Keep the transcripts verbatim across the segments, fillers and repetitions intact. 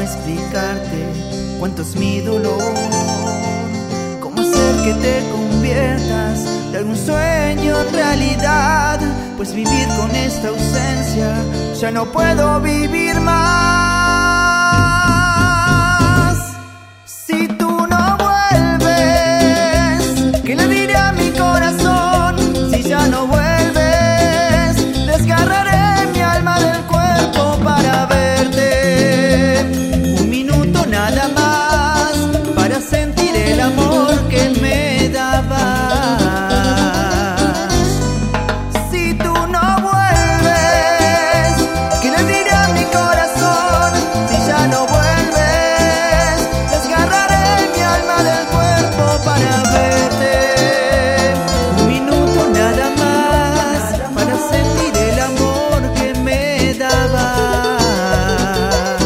explicarte cuánto es mi dolor. Cómo hacer que te conviertas de algún sueño en realidad, pues vivir con esta ausencia ya no puedo vivir más. Si tú no vuelves, ¿qué le diré a mi corazón? Si ya no vuelves, desgarraré mi alma del cuerpo para verte. Un minuto nada más para sentir el amor que me dabas. Si tú no vuelves, ¿qué le diré a mi corazón? Si ya no vuelves, desgarraré mi alma del cuerpo para verte. Un minuto nada más para sentir el amor que me dabas.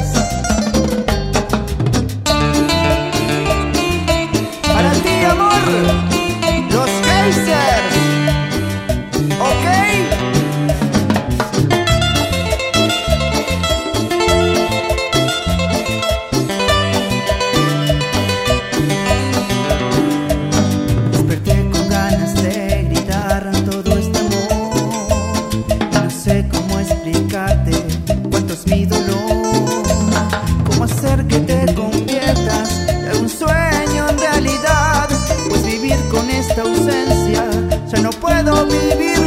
Para ti, amor, los geysers, ¿ok? Desperté con ganas de gritar todo este amor. Y no sé cómo explicarte cuánto es mi dolor. Cómo hacer que te conviertas de algún sueño en realidad, pues vivir con esta ausencia ya no puedo vivir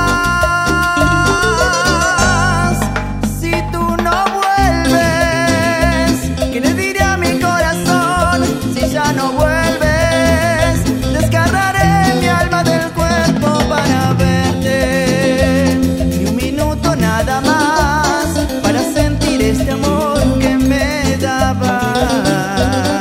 más. Si tú no vuelves, ¿qué le diré a mi corazón? Si ya no vuelves, desgarraré mi alma del cuerpo para verte. Ni un minuto nada más para sentir este amor que me dabas.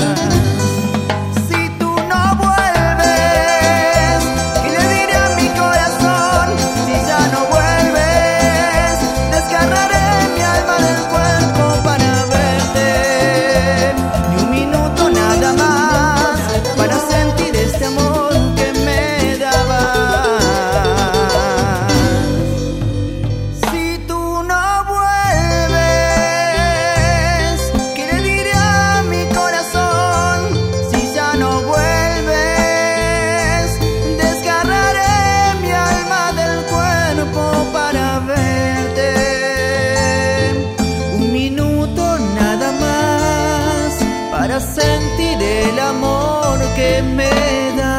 Si tú no vuelves, ¿qué le diré a mi corazón? Si ya no vuelves, desgarraré mi alma del cuerpo para verte. Ni un minuto nada más para sentir este amor que me dabas. Si tú no vuelves, ¿qué le diré a mi corazón? Si ya no vuelves, desgarraré mi alma del cuerpo para verte. Un minuto nada más para sentir el amor que me das.